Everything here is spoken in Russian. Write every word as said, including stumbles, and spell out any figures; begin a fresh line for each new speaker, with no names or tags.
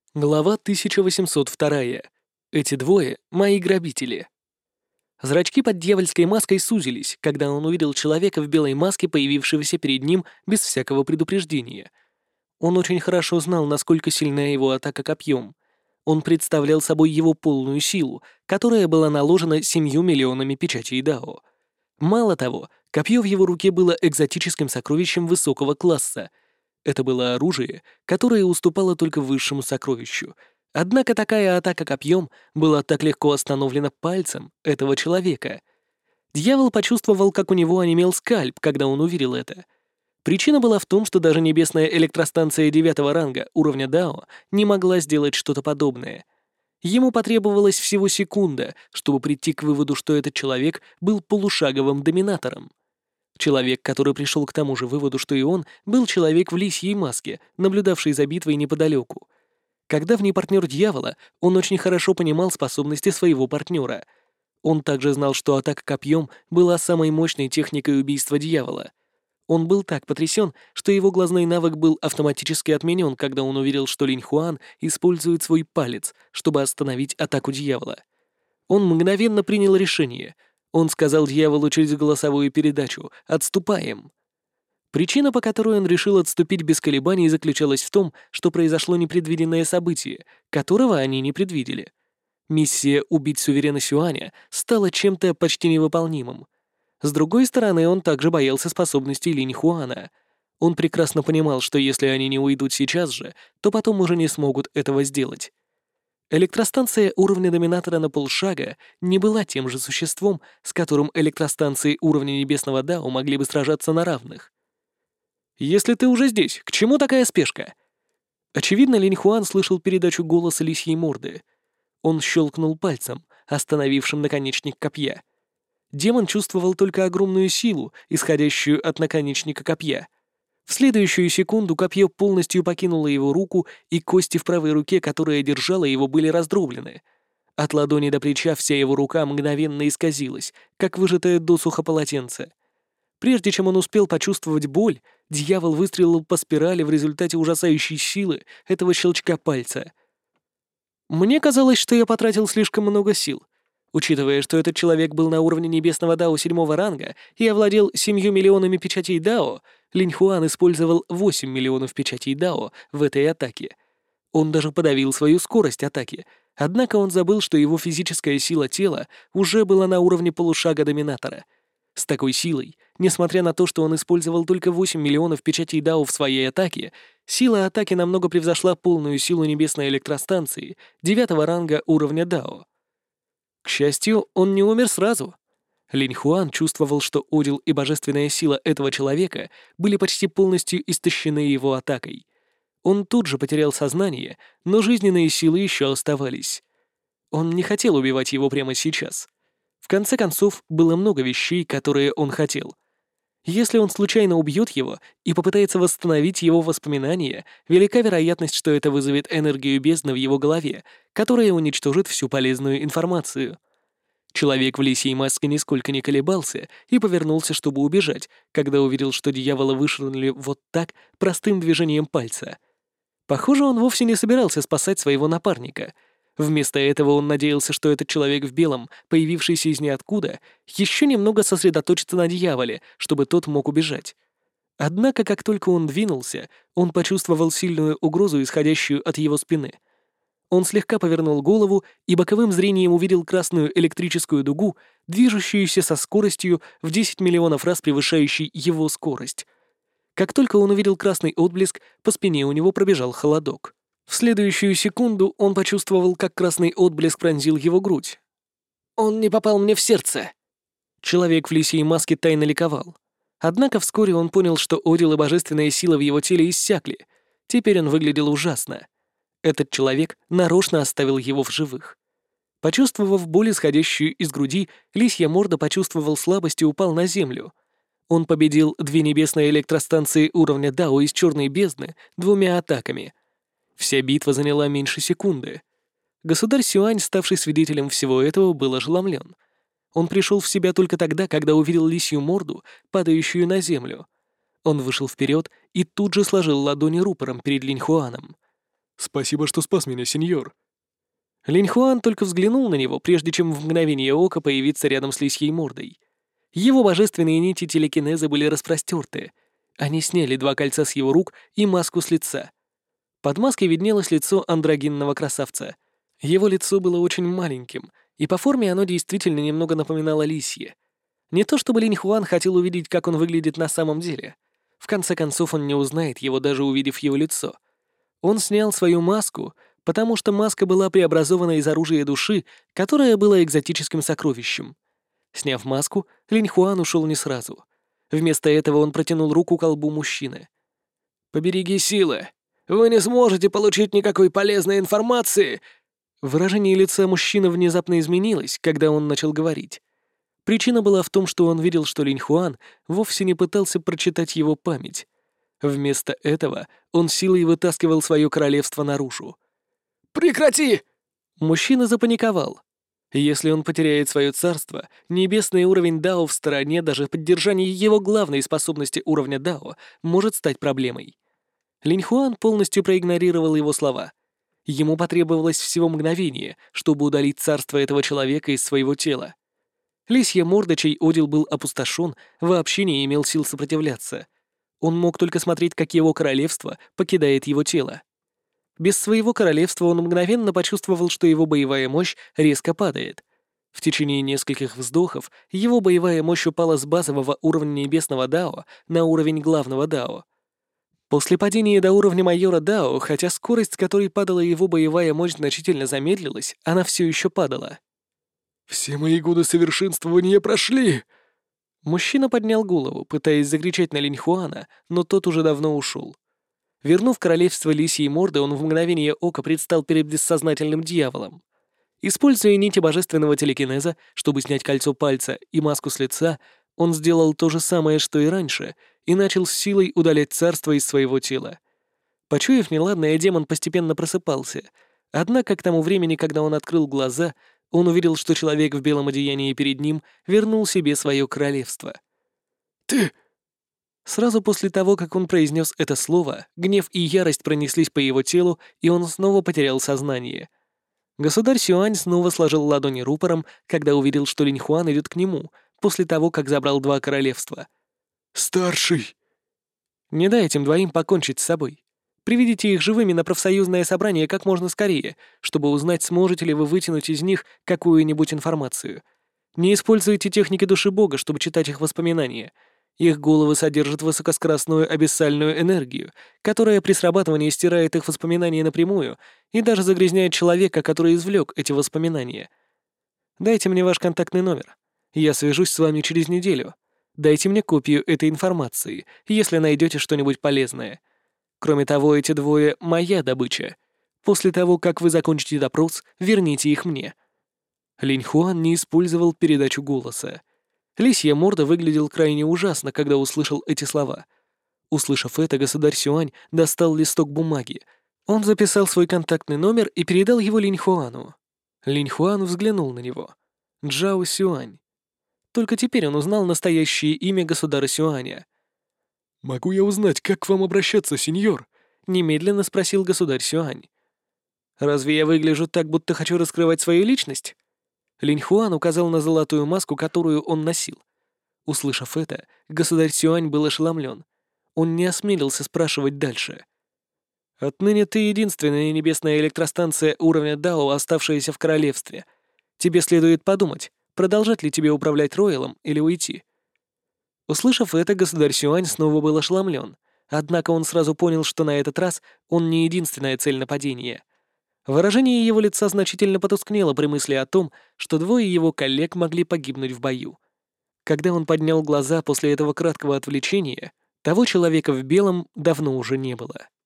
Глава тысяча восемьсот два. Эти двое — мои грабители. Зрачки под дьявольской маской сузились, когда он увидел человека в белой маске, появившегося перед ним без всякого предупреждения. Он очень хорошо знал, насколько сильна его атака копьем. Он представлял собой его полную силу, которая была наложена семью миллионами печатей Дао. Мало того, копье в его руке было экзотическим сокровищем высокого класса. Это было оружие, которое уступало только высшему сокровищу. Однако такая атака копьем была так легко остановлена пальцем этого человека. Дьявол почувствовал, как у него онемел скальп, когда он увидел это. Причина была в том, что даже небесная электростанция девятого ранга уровня Дао не могла сделать что-то подобное. Ему потребовалась всего секунда, чтобы прийти к выводу, что этот человек был полушаговым доминатором. Человек, который пришел к тому же выводу, что и он, был человек в лисьей маске, наблюдавший за битвой неподалеку. Как давний партнер дьявола, он очень хорошо понимал способности своего партнера. Он также знал, что атака копьем была самой мощной техникой убийства дьявола. Он был так потрясен, что его глазной навык был автоматически отменен, когда он увидел, что Линь Хуан использует свой палец, чтобы остановить атаку дьявола. Он мгновенно принял решение. Он сказал дьяволу через голосовую передачу «Отступаем». Причина, по которой он решил отступить без колебаний, заключалась в том, что произошло непредвиденное событие, которого они не предвидели. Миссия убить суверена Сюаня стала чем-то почти невыполнимым. С другой стороны, он также боялся способностей Линь Хуана. Он прекрасно понимал, что если они не уйдут сейчас же, то потом уже не смогут этого сделать. Электростанция уровня доминатора на полшага не была тем же существом, с которым электростанции уровня небесного Дао могли бы сражаться на равных. «Если ты уже здесь, к чему такая спешка?» Очевидно, Линь Хуан слышал передачу голоса лисьей морды. Он щелкнул пальцем, остановившим наконечник копья. Демон чувствовал только огромную силу, исходящую от наконечника копья. В следующую секунду копье полностью покинуло его руку, и кости в правой руке, которая держала его, были раздроблены. От ладони до плеча вся его рука мгновенно исказилась, как выжатое досуха полотенце. Прежде чем он успел почувствовать боль, дьявол выстрелил по спирали в результате ужасающей силы этого щелчка пальца. Мне казалось, что я потратил слишком много сил. Учитывая, что этот человек был на уровне небесного Дао седьмого ранга и овладел семью миллионами печатей Дао, Линь Хуан использовал восемь миллионов печатей Дао в этой атаке. Он даже подавил свою скорость атаки, однако он забыл, что его физическая сила тела уже была на уровне полушага доминатора. С такой силой, несмотря на то, что он использовал только восемь миллионов печатей Дао в своей атаке, сила атаки намного превзошла полную силу небесной электростанции девятого ранга уровня Дао. К счастью, он не умер сразу. Линь Хуан чувствовал, что удел и божественная сила этого человека были почти полностью истощены его атакой. Он тут же потерял сознание, но жизненные силы еще оставались. Он не хотел убивать его прямо сейчас. В конце концов, было много вещей, которые он хотел. Если он случайно убьет его и попытается восстановить его воспоминания, велика вероятность, что это вызовет энергию бездны в его голове, которая уничтожит всю полезную информацию. Человек в лисьей маске нисколько не колебался и повернулся, чтобы убежать, когда увидел, что дьявола вышвырнули вот так простым движением пальца. Похоже, он вовсе не собирался спасать своего напарника. Вместо этого он надеялся, что этот человек в белом, появившийся из ниоткуда, еще немного сосредоточится на дьяволе, чтобы тот мог убежать. Однако, как только он двинулся, он почувствовал сильную угрозу, исходящую от его спины. Он слегка повернул голову и боковым зрением увидел красную электрическую дугу, движущуюся со скоростью в десять миллионов раз превышающей его скорость. Как только он увидел красный отблеск, по спине у него пробежал холодок. В следующую секунду он почувствовал, как красный отблеск пронзил его грудь. «Он не попал мне в сердце!» Человек в лисьей маске тайно ликовал. Однако вскоре он понял, что одел и божественная сила в его теле иссякли. Теперь он выглядел ужасно. Этот человек нарочно оставил его в живых. Почувствовав боль, исходящую из груди, лисья морда почувствовал слабость и упал на землю. Он победил две небесные электростанции уровня Дао из черной бездны двумя атаками. Вся битва заняла меньше секунды. Государь Сюань, ставший свидетелем всего этого, был ошеломлен. Он пришел в себя только тогда, когда увидел лисью морду, падающую на землю. Он вышел вперед и тут же сложил ладони рупором перед Линь Хуаном. «Спасибо, что спас меня, сеньор». Линь Хуан только взглянул на него, прежде чем в мгновение ока появиться рядом с лисьей мордой. Его божественные нити телекинеза были распростерты. Они сняли два кольца с его рук и маску с лица. Под маской виднелось лицо андрогинного красавца. Его лицо было очень маленьким, и по форме оно действительно немного напоминало лисье. Не то чтобы Линь Хуан хотел увидеть, как он выглядит на самом деле. В конце концов, он не узнает его, даже увидев его лицо. Он снял свою маску, потому что маска была преобразована из оружия души, которое было экзотическим сокровищем. Сняв маску, Линь Хуан ушел не сразу. Вместо этого он протянул руку к колбу мужчины. «Побереги силы! Вы не сможете получить никакой полезной информации!» Выражение лица мужчины внезапно изменилось, когда он начал говорить. Причина была в том, что он видел, что Линь Хуан вовсе не пытался прочитать его память. Вместо этого он силой вытаскивал свое королевство наружу. «Прекрати!» Мужчина запаниковал. Если он потеряет свое царство, небесный уровень Дао в стороне, даже поддержание его главной способности уровня Дао может стать проблемой. Линь Хуан полностью проигнорировал его слова. Ему потребовалось всего мгновение, чтобы удалить царство этого человека из своего тела. Лисья морда, чей одел был опустошен, вообще не имел сил сопротивляться. Он мог только смотреть, как его королевство покидает его тело. Без своего королевства он мгновенно почувствовал, что его боевая мощь резко падает. В течение нескольких вздохов его боевая мощь упала с базового уровня небесного Дао на уровень главного Дао. После падения до уровня майора Дао, хотя скорость, с которой падала его боевая мощь, значительно замедлилась, она все еще падала. «Все мои годы совершенствования прошли!» Мужчина поднял голову, пытаясь закричать на Линь Хуана, но тот уже давно ушел. Вернув королевство лисьей морды, он в мгновение ока предстал перед бессознательным дьяволом. Используя нити божественного телекинеза, чтобы снять кольцо пальца и маску с лица, он сделал то же самое, что и раньше, и начал с силой удалять царство из своего тела. Почуяв неладное, демон постепенно просыпался, однако к тому времени, когда он открыл глаза, он увидел, что человек в белом одеянии перед ним вернул себе свое королевство. «Ты...» Сразу после того, как он произнес это слово, гнев и ярость пронеслись по его телу, и он снова потерял сознание. Государь Сюань снова сложил ладони рупором, когда увидел, что Линь Хуан идет к нему, после того, как забрал два королевства. «Старший!» «Не дай этим двоим покончить с собой. Приведите их живыми на профсоюзное собрание как можно скорее, чтобы узнать, сможете ли вы вытянуть из них какую-нибудь информацию. Не используйте техники души Бога, чтобы читать их воспоминания. Их головы содержат высокоскоростную абиссальную энергию, которая при срабатывании стирает их воспоминания напрямую и даже загрязняет человека, который извлек эти воспоминания. Дайте мне ваш контактный номер. Я свяжусь с вами через неделю. Дайте мне копию этой информации, если найдете что-нибудь полезное. Кроме того, эти двое — моя добыча. После того, как вы закончите допрос, верните их мне». Линь Хуан не использовал передачу голоса. Лисья морда выглядел крайне ужасно, когда услышал эти слова. Услышав это, государь Сюань достал листок бумаги. Он записал свой контактный номер и передал его Линь Хуану. Линь Хуан взглянул на него. Джао Сюань. Только теперь он узнал настоящее имя государя Сюаня. «Могу я узнать, как к вам обращаться, сеньор?» — немедленно спросил государь Сюань. «Разве я выгляжу так, будто хочу раскрывать свою личность?» Линь Хуан указал на золотую маску, которую он носил. Услышав это, государь Сюань был ошеломлен. Он не осмелился спрашивать дальше. «Отныне ты единственная небесная электростанция уровня Дао, оставшаяся в королевстве. Тебе следует подумать, продолжать ли тебе управлять Роялом или уйти». Услышав это, государь Сюань снова был ошеломлен, однако он сразу понял, что на этот раз он не единственная цель нападения. Выражение его лица значительно потускнело при мысли о том, что двое его коллег могли погибнуть в бою. Когда он поднял глаза после этого краткого отвлечения, того человека в белом давно уже не было.